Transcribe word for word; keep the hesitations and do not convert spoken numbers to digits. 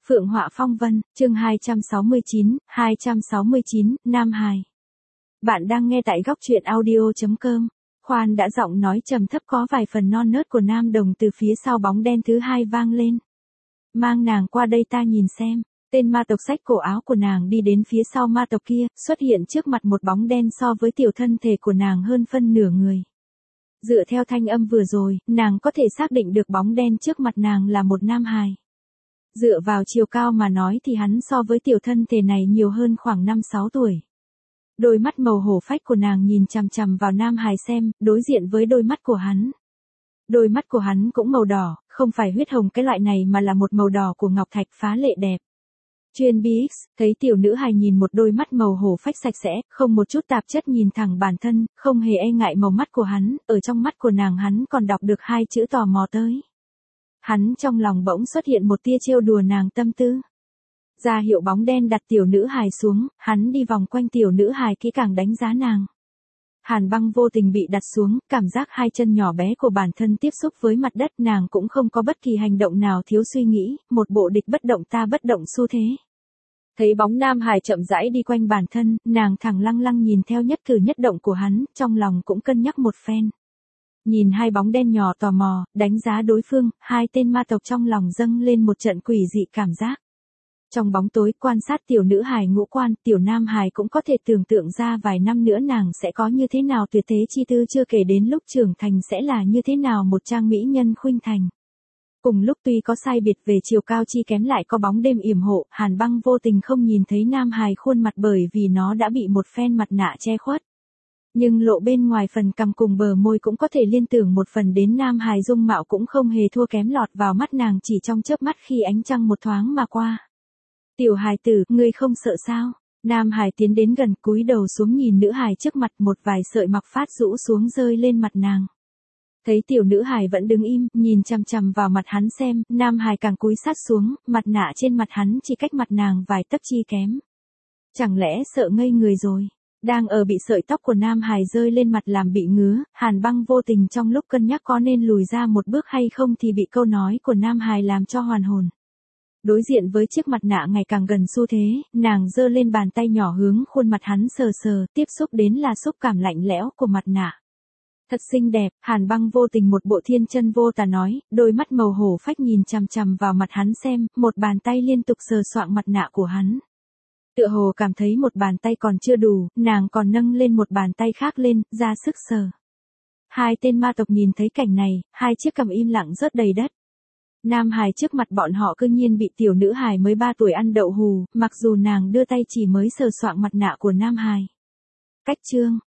Phượng Họa Phong Vân, chương hai trăm sáu mươi chín, hai trăm sáu mươi chín, Nam Hải. Bạn đang nghe tại góc truyện audio chấm com. Khoan đã giọng nói trầm thấp có vài phần non nớt của Nam Đồng từ phía sau bóng đen thứ hai vang lên. Mang nàng qua đây ta nhìn xem. Tên ma tộc xách cổ áo của nàng đi đến phía sau ma tộc kia, xuất hiện trước mặt một bóng đen so với tiểu thân thể của nàng hơn phân nửa người. Dựa theo thanh âm vừa rồi, nàng có thể xác định được bóng đen trước mặt nàng là một nam hài. Dựa vào chiều cao mà nói thì hắn so với tiểu thân thể này nhiều hơn khoảng năm sáu tuổi. Đôi mắt màu hổ phách của nàng nhìn chằm chằm vào nam hài xem, đối diện với đôi mắt của hắn. Đôi mắt của hắn cũng màu đỏ, không phải huyết hồng cái loại này mà là một màu đỏ của ngọc thạch phá lệ đẹp. Chuyên bê ích, thấy tiểu nữ hài nhìn một đôi mắt màu hổ phách sạch sẽ, không một chút tạp chất nhìn thẳng bản thân, không hề e ngại màu mắt của hắn, ở trong mắt của nàng hắn còn đọc được hai chữ tò mò tới. Hắn trong lòng bỗng xuất hiện một tia trêu đùa nàng tâm tư. Ra hiệu bóng đen đặt tiểu nữ hài xuống, hắn đi vòng quanh tiểu nữ hài kỹ càng đánh giá nàng. Hàn Băng vô tình bị đặt xuống, cảm giác hai chân nhỏ bé của bản thân tiếp xúc với mặt đất, nàng cũng không có bất kỳ hành động nào thiếu suy nghĩ, một bộ địch bất động ta bất động xu thế. Thấy bóng nam hài chậm rãi đi quanh bản thân, nàng thẳng lăng lăng nhìn theo nhất cử nhất động của hắn, trong lòng cũng cân nhắc một phen. Nhìn hai bóng đen nhỏ tò mò, đánh giá đối phương, hai tên ma tộc trong lòng dâng lên một trận quỷ dị cảm giác. Trong bóng tối quan sát tiểu nữ hài ngũ quan, tiểu nam hài cũng có thể tưởng tượng ra vài năm nữa nàng sẽ có như thế nào tuyệt thế chi tư, chưa kể đến lúc trưởng thành sẽ là như thế nào một trang mỹ nhân khuynh thành. Cùng lúc tuy có sai biệt về chiều cao chi kém lại có bóng đêm yểm hộ, Hàn Băng vô tình không nhìn thấy nam hài khuôn mặt bởi vì nó đã bị một phen mặt nạ che khuất. Nhưng lộ bên ngoài phần cằm cùng bờ môi cũng có thể liên tưởng một phần đến nam hài dung mạo cũng không hề thua kém, lọt vào mắt nàng chỉ trong chớp mắt khi ánh trăng một thoáng mà qua. Tiểu hài tử, ngươi không sợ sao? Nam hài tiến đến gần, cúi đầu xuống nhìn nữ hài trước mặt, một vài sợi mặc phát rũ xuống rơi lên mặt nàng. Thấy tiểu nữ hài vẫn đứng im, nhìn chằm chằm vào mặt hắn xem, nam hài càng cúi sát xuống, mặt nạ trên mặt hắn chỉ cách mặt nàng vài tấc chi kém. Chẳng lẽ sợ ngây người rồi? Đang ở bị sợi tóc của nam hài rơi lên mặt làm bị ngứa, Hàn Băng vô tình trong lúc cân nhắc có nên lùi ra một bước hay không thì bị câu nói của nam hài làm cho hoàn hồn. Đối diện với chiếc mặt nạ ngày càng gần xu thế, nàng giơ lên bàn tay nhỏ hướng khuôn mặt hắn sờ sờ, tiếp xúc đến là xúc cảm lạnh lẽo của mặt nạ. Thật xinh đẹp, Hàn Băng vô tình một bộ thiên chân vô tà nói, đôi mắt màu hổ phách nhìn chằm chằm vào mặt hắn xem, một bàn tay liên tục sờ soạng mặt nạ của hắn. Tựa hồ cảm thấy một bàn tay còn chưa đủ, nàng còn nâng lên một bàn tay khác lên, ra sức sờ. Hai tên ma tộc nhìn thấy cảnh này, hai chiếc cằm im lặng rớt đầy đất. Nam hài trước mặt bọn họ cư nhiên bị tiểu nữ hài mới ba tuổi ăn đậu hù, mặc dù nàng đưa tay chỉ mới sờ soạng mặt nạ của nam hài. Cách chương,